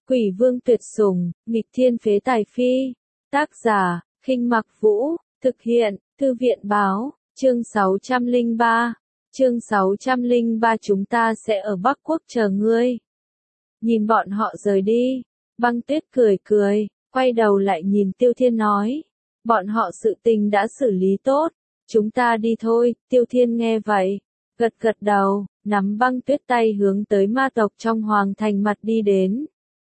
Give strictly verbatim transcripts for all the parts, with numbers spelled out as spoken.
Quỷ vương tuyệt sủng, nghịch thiên phế tài phi. Tác giả, Khinh Mặc Vũ, thực hiện, Thư viện báo, chương sáu trăm lẻ ba. Chương sáu trăm lẻ ba chúng ta sẽ ở Bắc Quốc chờ ngươi. Nhìn bọn họ rời đi, Băng Tuyết cười cười, quay đầu lại nhìn Tiêu Thiên nói. Bọn họ sự tình đã xử lý tốt, chúng ta đi thôi. Tiêu Thiên nghe vậy, gật gật đầu, nắm Băng Tuyết tay hướng tới ma tộc trong hoàng thành mặt đi đến.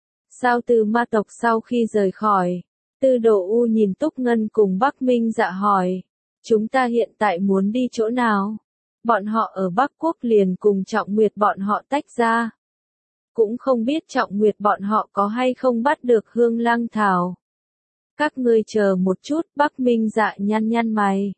Sao từ ma tộc sau khi rời khỏi, Tư Đồ U nhìn Túc Ngân cùng Bắc Minh Dạ hỏi, chúng ta hiện tại muốn đi chỗ nào? Bọn họ ở Bắc Quốc liền cùng Trọng Nguyệt bọn họ tách ra. Cũng không biết Trọng Nguyệt bọn họ có hay không bắt được Hương Lăng Thảo. Các ngươi chờ một chút. Bắc Minh Dạ nhăn nhăn mày.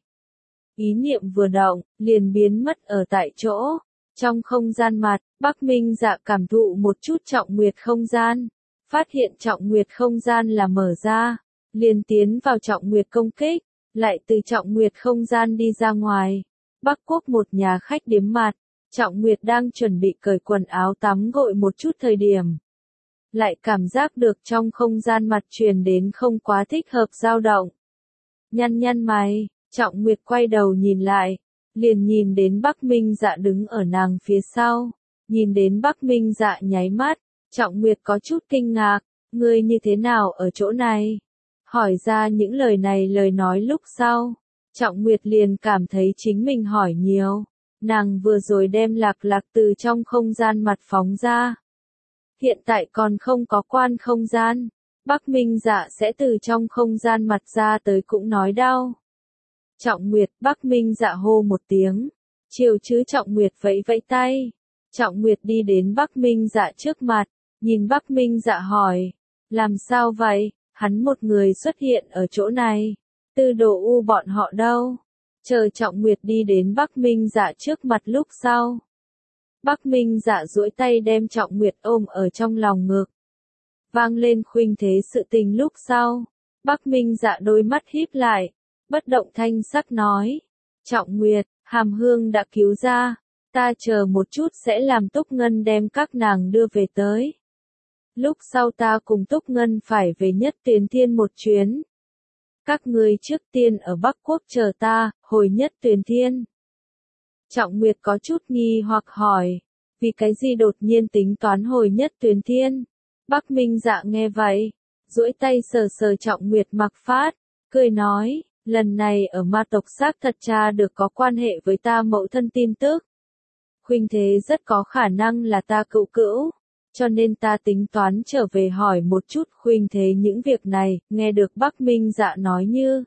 Ý niệm vừa động, liền biến mất ở tại chỗ. Trong không gian mặt, Bắc Minh Dạ cảm thụ một chút Trọng Nguyệt không gian. Phát hiện Trọng Nguyệt không gian là mở ra. Liền tiến vào Trọng Nguyệt công kích. Lại từ Trọng Nguyệt không gian đi ra ngoài. Bắc Quốc một nhà khách điếm mặt. Trọng Nguyệt đang chuẩn bị cởi quần áo tắm gội một chút thời điểm. Lại cảm giác được trong không gian mặt truyền đến không quá thích hợp dao động. Nhăn nhăn mày, Trọng Nguyệt quay đầu nhìn lại. Liền nhìn đến Bắc Minh Dạ đứng ở nàng phía sau. Nhìn đến Bắc Minh Dạ nháy mắt. Trọng Nguyệt có chút kinh ngạc. Ngươi như thế nào ở chỗ này? Hỏi ra những lời này lời nói lúc sau. Trọng Nguyệt liền cảm thấy chính mình hỏi nhiều. Nàng vừa rồi đem Lạc Lạc từ trong không gian mặt phóng ra. Hiện tại còn không có quan không gian. Bắc Minh Dạ sẽ từ trong không gian mặt ra tới cũng nói đau. Trọng Nguyệt, Bắc Minh Dạ hô một tiếng. Chiều chứ Trọng Nguyệt vẫy vẫy tay. Trọng Nguyệt đi đến Bắc Minh Dạ trước mặt. Nhìn Bắc Minh Dạ hỏi. Làm sao vậy? Hắn một người xuất hiện ở chỗ này. Tư Đồ U bọn họ đâu? Chờ Trọng Nguyệt đi đến Bắc Minh Dạ trước mặt lúc sau. Bắc Minh Dạ duỗi tay đem Trọng Nguyệt ôm ở trong lòng ngực. Vang lên khuynh thế sự tình lúc sau. Bắc Minh Dạ đôi mắt híp lại. Bất động thanh sắc nói. Trọng Nguyệt, Hàm Hương đã cứu ra. Ta chờ một chút sẽ làm Túc Ngân đem các nàng đưa về tới. Lúc sau ta cùng Túc Ngân phải về Nhất Tuyền Thiên một chuyến. Các ngươi trước tiên ở Bắc Quốc chờ ta, hồi Nhất Tuyền Thiên. Trọng Nguyệt có chút nghi hoặc hỏi, vì cái gì đột nhiên tính toán hồi Nhất Tuyền Thiên? Bắc Minh Dạ nghe vậy, duỗi tay sờ sờ Trọng Nguyệt mặc phát, cười nói, lần này ở ma tộc xác thật tra được có quan hệ với ta mẫu thân tin tức. Khuynh thế rất có khả năng là ta cữu cữu. Cho nên ta tính toán trở về hỏi một chút khuynh thế những việc này, nghe được Bắc Minh Dạ nói như.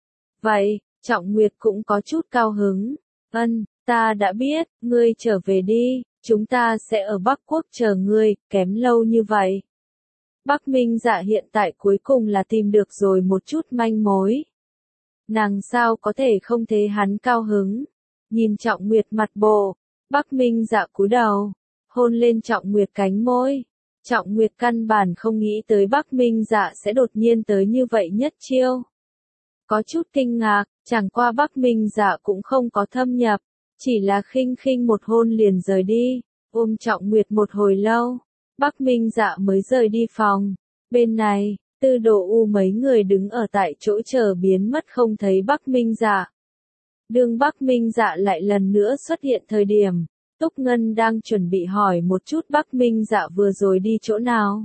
Vậy, Trọng Nguyệt cũng có chút cao hứng. Ân, ta đã biết, ngươi trở về đi, chúng ta sẽ ở Bắc Quốc chờ ngươi, kém lâu như vậy. Bắc Minh Dạ hiện tại cuối cùng là tìm được rồi một chút manh mối. Nàng sao có thể không thấy hắn cao hứng. Nhìn Trọng Nguyệt mặt bộ, Bắc Minh Dạ cúi đầu. Hôn lên Trọng Nguyệt cánh môi. Trọng Nguyệt căn bản không nghĩ tới Bắc Minh Dạ sẽ đột nhiên tới như vậy nhất chiêu. Có chút kinh ngạc, chẳng qua Bắc Minh Dạ cũng không có thâm nhập, chỉ là khinh khinh một hôn liền rời đi, ôm Trọng Nguyệt một hồi lâu. Bắc Minh Dạ mới rời đi phòng. Bên này, Tư Đồ U mấy người đứng ở tại chỗ chờ biến mất không thấy Bắc Minh Dạ. Đương Bắc Minh Dạ lại lần nữa xuất hiện thời điểm. Túc Ngân đang chuẩn bị hỏi một chút Bắc Minh Dạ vừa rồi đi chỗ nào.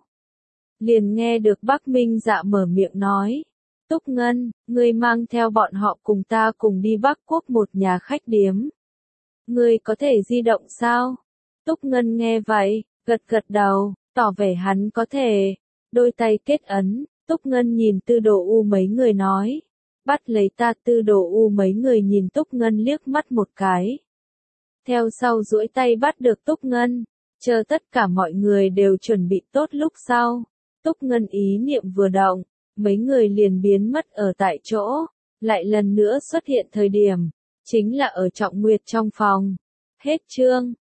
Liền nghe được Bắc Minh Dạ mở miệng nói. Túc Ngân, ngươi mang theo bọn họ cùng ta cùng đi Bắc Quốc một nhà khách điếm. Ngươi có thể di động sao? Túc Ngân nghe vậy, gật gật đầu, tỏ vẻ hắn có thể. Đôi tay kết ấn, Túc Ngân nhìn Tư Đồ U mấy người nói. Bắt lấy ta. Tư Đồ U mấy người nhìn Túc Ngân liếc mắt một cái. Theo sau duỗi tay bắt được Túc Ngân, chờ tất cả mọi người đều chuẩn bị tốt lúc sau. Túc Ngân ý niệm vừa động, mấy người liền biến mất ở tại chỗ, lại lần nữa xuất hiện thời điểm, chính là ở Trọng Nguyệt trong phòng. Hết chương.